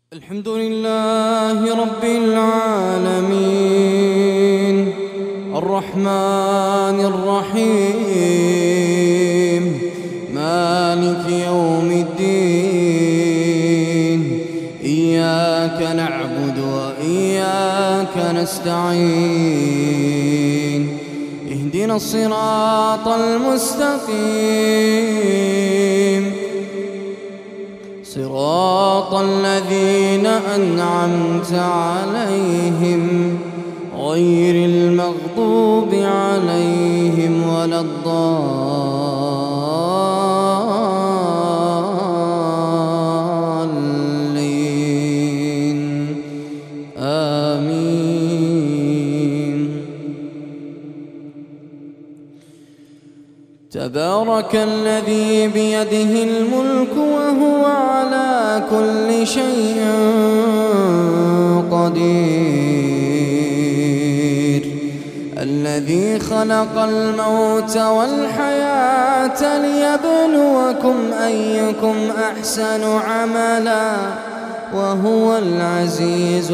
الحمد لله رب العالمين الرحمن الرحيم مالك يوم الدين إياك نعبد وإياك نستعين اهدنا الصراط المستقيم صراط الذين أنعمت عليهم غير المغضوب عليهم ولا الضالين آمين. تبارك الذي بيده الملك وهو على كل شيء قدير، الذي خلق الموت والحياة ليبلوكم أيكم أحسن عملا وهو العزيز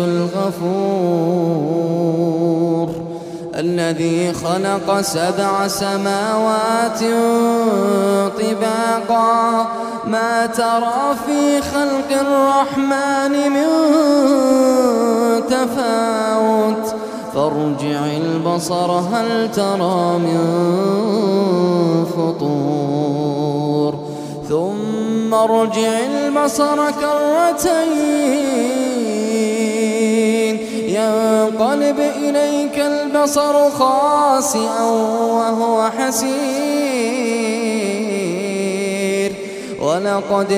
الغفور، الذي خلق 7 سماوات طباقا ما ترى في خلق الرحمن من تفاوت فارجع البصر هل ترى من فطور ثم ارجع البصر كرتين ينقلب إليك البصر خاسئا وهو حسير، ولقد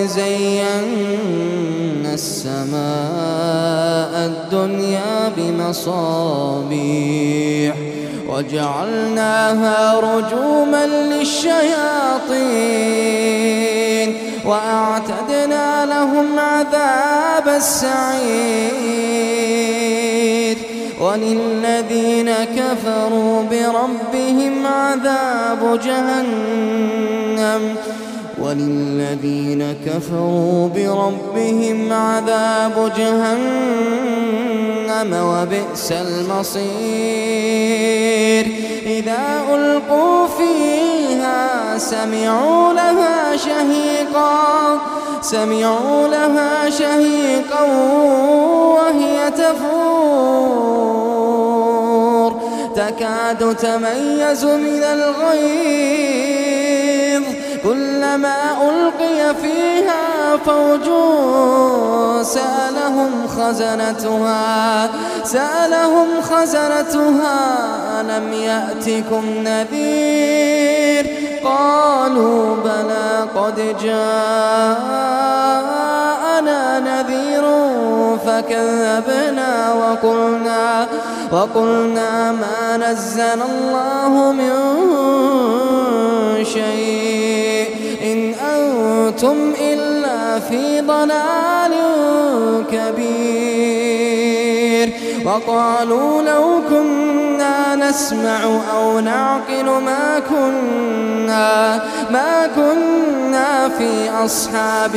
زينا السماء الدنيا بمصابيح وجعلناها رجوما للشياطين وأعتدنا لهم عذاب السعير، وللذين كفروا بربهم عذاب جهنم وبئس المصير. إذا ألقوا فيها سمعوا لها شهيقا وهي تفور تكاد تميز من الغيظ، كلما ألقي فيها فوج سألهم خزنتها ألم يأتكم نذير؟ قالوا بلى قد جاءنا نذير فكذبنا وقلنا ما نزل الله من شيء إن أنتم إلا في ضلال كبير. وقالوا لو كنا نسمع أو نعقل ما كنا في أصحاب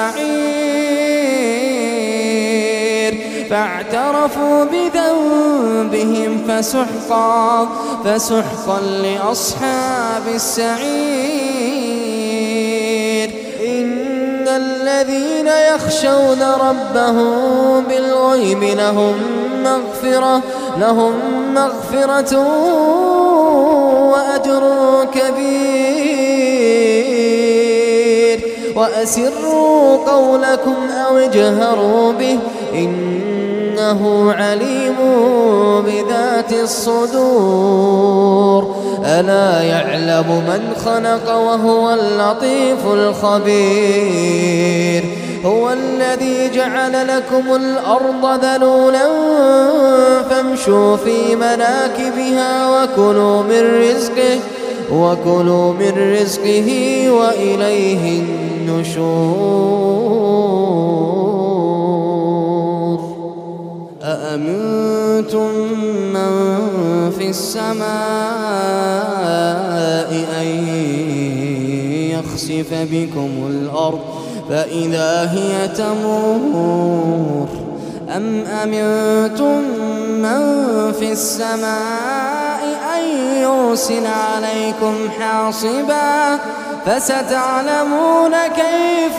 السعير، فاعترفوا بذنبهم فسحقا لأصحاب السعير. إن الذين يخشون ربهم بالغيب لهم مغفرة وأجر كبير. وأسروا قولكم أو اجهروا به إنه عليم بذات الصدور. ألا يعلم من خلق وهو اللطيف الخبير. هو الذي جعل لكم الأرض ذلولا فامشوا في مناكبها وكلوا من رزقه وإليه النشور. أأمنتم من في السماء أن يخسف بكم الأرض فإذا هي تمور أم أمنتم من في السماء أن يرسل عليكم حاصبا فستعلمون كيف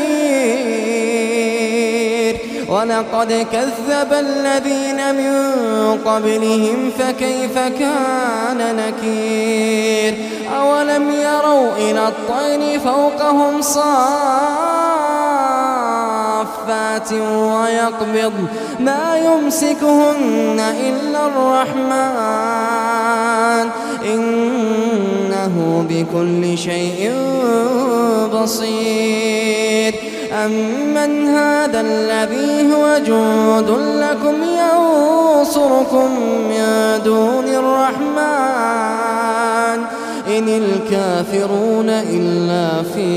نذير ولقد كذب الذين من قبلهم فكيف كان نكير أولم يروا إلى الطير فوقهم صافات ويقبض ما يمسكهن إلا الرحمن إنه بكل شيء بصير أمن هذا الذي هو جند لكم ينصركم من دون الرحمن إن الكافرون إلا في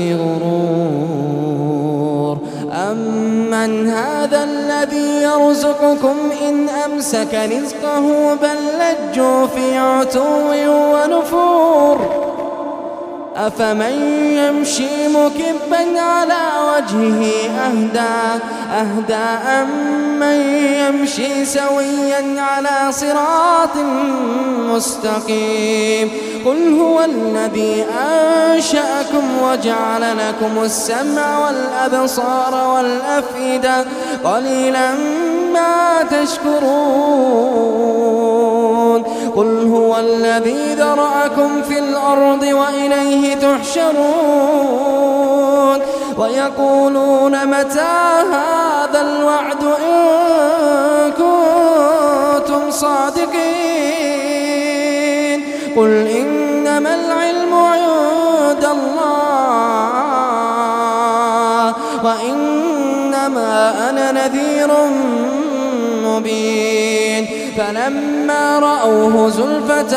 غرور أمن هذا الذي يرزقكم إن أمسك رزقه بل لجوا في عتو ونفور أفمن يمشي مكبا على وجهه أهدى أمن يمشي سويا على صراط مستقيم قل هو الذي أنشأكم وجعل لكم السمع والأبصار والأفئدة قليلا ما تشكرون قل هو الذي ذرأكم في الأرض وإليه تحشرون ويقولون متى هذا الوعد إن كنتم صادقين قل إنما العلم عند الله وإنما أنا نذير مبين فلما رأوه زلفة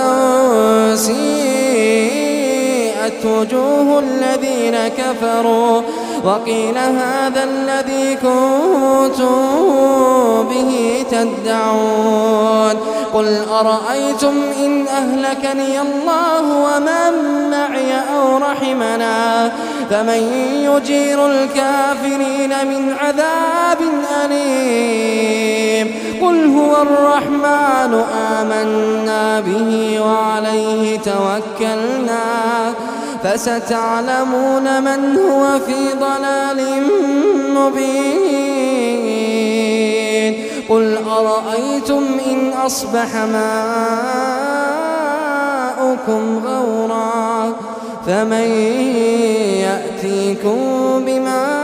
سيئت وجوه الذين كفروا وقيل هذا الذي كنتم به تدعون قل أرأيتم إن أهلكني الله ومن معي أو رحمنا فمن يجير الكافرين من عذاب أليم قل هو الرحمن آمنا به وعليه توكلنا فستعلمون من هو في ضلال مبين قل أرأيتم إن أصبح ماؤكم غورا فمن يأتيكم بماء